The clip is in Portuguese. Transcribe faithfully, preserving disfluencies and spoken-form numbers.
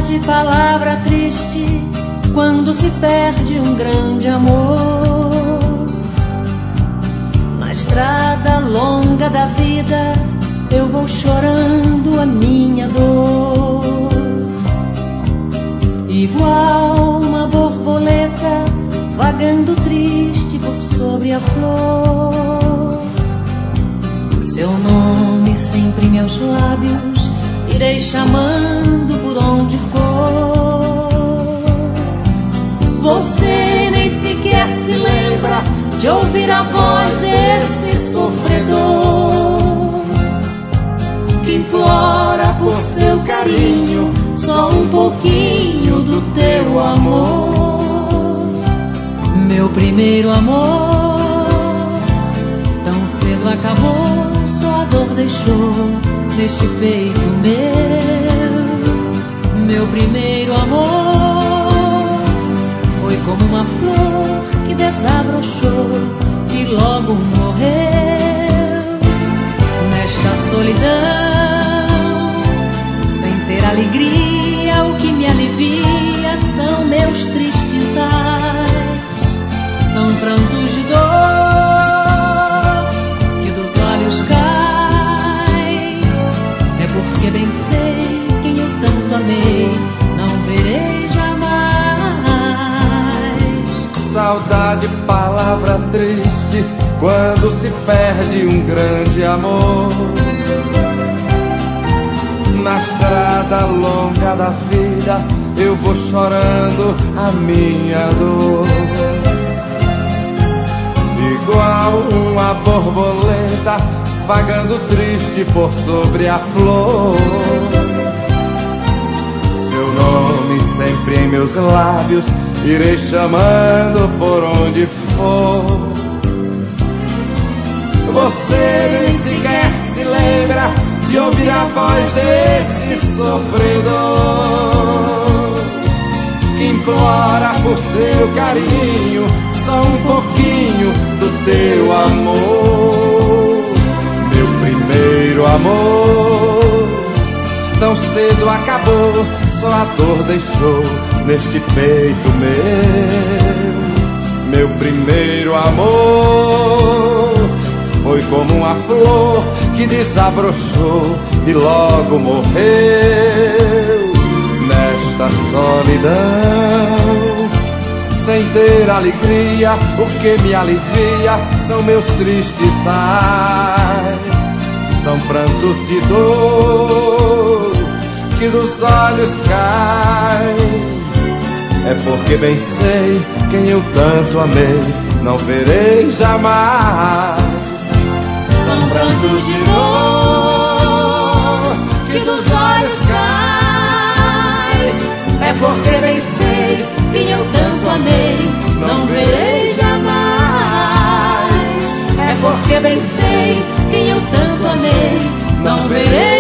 Saudade, palavra triste, quando se perde um grande amor. Na estrada longa da vida, eu vou chorando a minha dor. Igual uma borboleta, vagando triste por sobre a flor. Seu nome sempre em meus lábios, irei chamando por onde for. Você nem sequer se lembra de ouvir a voz desse sofredor, que implora por seu carinho só um pouquinho do teu amor. Meu primeiro amor tão cedo acabou, só a dor deixou neste peito meu. Meu primeiro amor foi como uma flor que desabrochou e logo morreu. Nesta solidão, sem ter alegria, o que me alivia são meus tristes ais, são prantos de dor que dos olhos caem. É porque bem sei quem eu tanto amei, não verei jamais. Saudade, palavra triste, quando se perde um grande amor. Na estrada longa da vida, eu vou chorando a minha dor. Igual uma borboleta, vagando triste por sobre a flor. Seu nome sempre em meus lábios, irei chamando por onde for. Você nem sequer se lembra de ouvir a voz desse sofredor, que implora por seu carinho só um pouquinho do teu amor. Meu primeiro amor tão cedo acabou, só a dor deixou neste peito meu. Meu primeiro amor foi como uma flor que desabrochou e logo morreu. Nesta solidão, sem ter alegria, o que me alivia são meus tristes ais, são prantos de dor que dos olhos caem. É porque bem sei quem eu tanto amei, não verei jamais. São prantos de dor que dos olhos caem. É porque bem sei quem eu tanto amei, não verei jamais. É porque bem sei quem eu tanto amei, não verei